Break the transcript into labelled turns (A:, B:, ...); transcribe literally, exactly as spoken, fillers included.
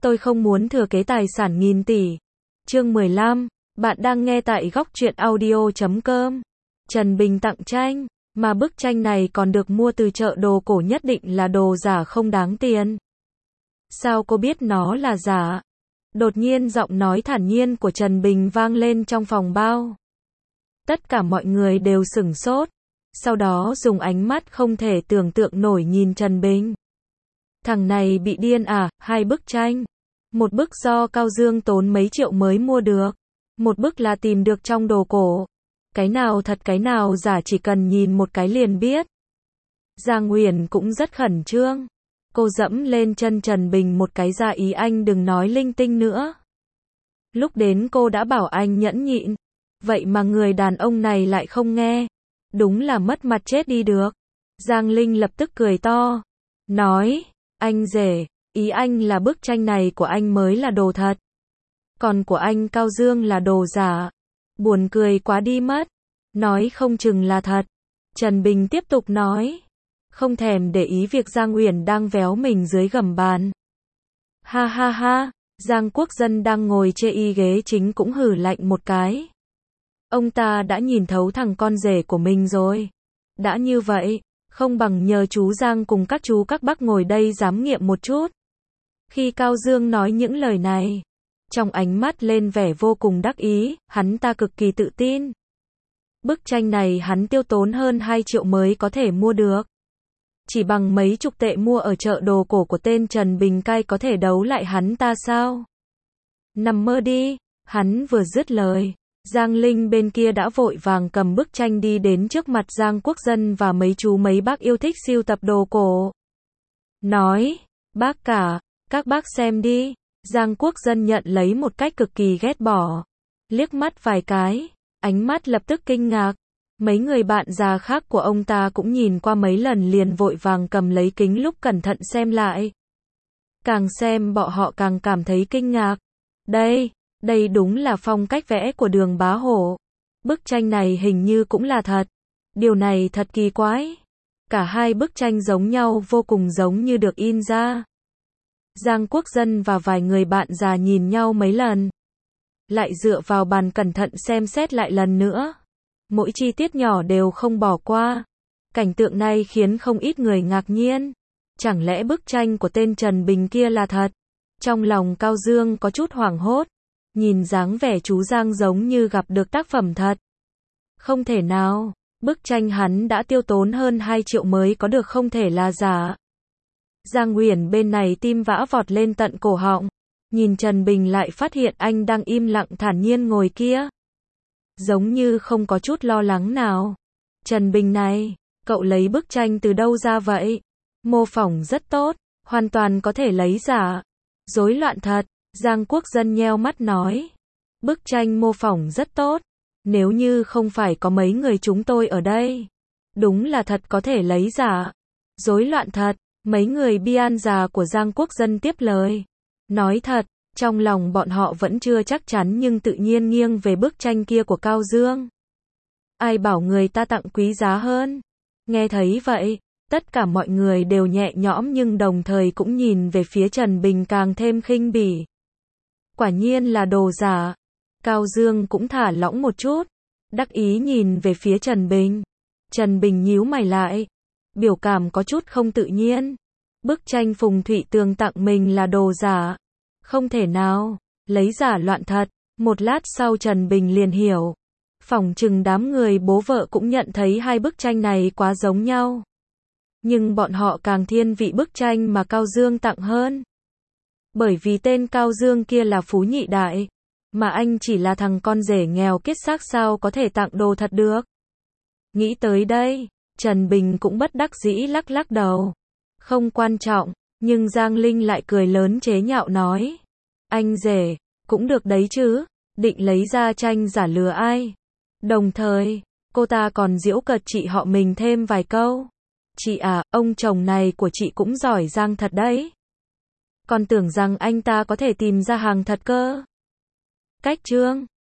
A: Tôi không muốn thừa kế tài sản nghìn tỷ. Chương mười lăm, bạn đang nghe tại góc truyện audio chấm com. Trần Bình tặng tranh, mà bức tranh này còn được mua từ chợ đồ cổ, nhất định là đồ giả không đáng tiền. Sao cô biết nó là giả? Đột nhiên giọng nói thản nhiên của Trần Bình vang lên trong phòng bao. Tất cả mọi người đều sửng sốt, sau đó dùng ánh mắt không thể tưởng tượng nổi nhìn Trần Bình. Thằng này bị điên à? Hai bức tranh. Một bức do Cao Dương tốn mấy triệu mới mua được. Một bức là tìm được trong đồ cổ. Cái nào thật cái nào giả chỉ cần nhìn một cái liền biết. Giang Uyển cũng rất khẩn trương. Cô dẫm lên chân Trần Bình một cái, ra ý anh đừng nói linh tinh nữa. Lúc đến cô đã bảo anh nhẫn nhịn. Vậy mà người đàn ông này lại không nghe. Đúng là mất mặt chết đi được. Giang Linh lập tức cười to. Nói, anh rể, ý anh là bức tranh này của anh mới là đồ thật. Còn của anh Cao Dương là đồ giả. Buồn cười quá đi mất. Nói không chừng là thật. Trần Bình tiếp tục nói. Không thèm để ý việc Giang Uyển đang véo mình dưới gầm bàn. Ha ha ha, Giang Quốc Dân đang ngồi chê y ghế chính cũng hử lạnh một cái. Ông ta đã nhìn thấu thằng con rể của mình rồi. Đã như vậy, không bằng nhờ chú Giang cùng các chú các bác ngồi đây giám nghiệm một chút. Khi Cao Dương nói những lời này, trong ánh mắt lên vẻ vô cùng đắc ý, hắn ta cực kỳ tự tin. Bức tranh này hắn tiêu tốn hơn hai triệu mới có thể mua được. Chỉ bằng mấy chục tệ mua ở chợ đồ cổ của tên Trần Bình cai có thể đấu lại hắn ta sao? Nằm mơ đi, hắn vừa dứt lời. Giang Linh bên kia đã vội vàng cầm bức tranh đi đến trước mặt Giang Quốc Dân và mấy chú mấy bác yêu thích sưu tập đồ cổ. Nói, bác cả, các bác xem đi. Giang Quốc Dân nhận lấy một cách cực kỳ ghét bỏ. Liếc mắt vài cái, ánh mắt lập tức kinh ngạc. Mấy người bạn già khác của ông ta cũng nhìn qua mấy lần liền vội vàng cầm lấy kính lúc cẩn thận xem lại. Càng xem bọn họ càng cảm thấy kinh ngạc. Đây, đây đúng là phong cách vẽ của Đường Bá Hổ. Bức tranh này hình như cũng là thật. Điều này thật kỳ quái. Cả hai bức tranh giống nhau, vô cùng giống như được in ra. Giang Quốc Dân và vài người bạn già nhìn nhau mấy lần. Lại dựa vào bàn cẩn thận xem xét lại lần nữa. Mỗi chi tiết nhỏ đều không bỏ qua. Cảnh tượng này khiến không ít người ngạc nhiên. Chẳng lẽ bức tranh của tên Trần Bình kia là thật? Trong lòng Cao Dương có chút hoảng hốt. Nhìn dáng vẻ chú Giang giống như gặp được tác phẩm thật. Không thể nào, bức tranh hắn đã tiêu tốn hơn hai triệu mới có được, không thể là giả. Giang Uyển bên này tim vã vọt lên tận cổ họng. Nhìn Trần Bình lại phát hiện anh đang im lặng thản nhiên ngồi kia. Giống như không có chút lo lắng nào. Trần Bình này, cậu lấy bức tranh từ đâu ra vậy? Mô phỏng rất tốt, hoàn toàn có thể lấy giả. Rối loạn thật. Giang Quốc Dân nheo mắt nói. Bức tranh mô phỏng rất tốt. Nếu như không phải có mấy người chúng tôi ở đây, đúng là thật có thể lấy giả. Rối loạn thật. Mấy người bian già của Giang Quốc Dân tiếp lời. Nói thật, trong lòng bọn họ vẫn chưa chắc chắn nhưng tự nhiên nghiêng về bức tranh kia của Cao Dương. Ai bảo người ta tặng quý giá hơn. Nghe thấy vậy, tất cả mọi người đều nhẹ nhõm nhưng đồng thời cũng nhìn về phía Trần Bình càng thêm khinh bỉ. Quả nhiên là đồ giả. Cao Dương cũng thả lỏng một chút, đắc ý nhìn về phía Trần Bình. Trần Bình nhíu mày lại, biểu cảm có chút không tự nhiên. Bức tranh Phùng Thụy Tường tặng mình là đồ giả. Không thể nào, lấy giả loạn thật. Một lát sau Trần Bình liền hiểu. Phỏng chừng đám người bố vợ cũng nhận thấy hai bức tranh này quá giống nhau. Nhưng bọn họ càng thiên vị bức tranh mà Cao Dương tặng hơn. Bởi vì tên Cao Dương kia là phú nhị đại, mà anh chỉ là thằng con rể nghèo kiết xác, sao có thể tặng đồ thật được. Nghĩ tới đây, Trần Bình cũng bất đắc dĩ lắc lắc đầu. Không quan trọng, nhưng Giang Linh lại cười lớn chế nhạo nói. Anh rể, cũng được đấy chứ, định lấy ra tranh giả lừa ai. Đồng thời, cô ta còn giễu cợt chị họ mình thêm vài câu. Chị à, ông chồng này của chị cũng giỏi giang thật đấy. Còn tưởng rằng anh ta có thể tìm ra hàng thật cơ. Cách chương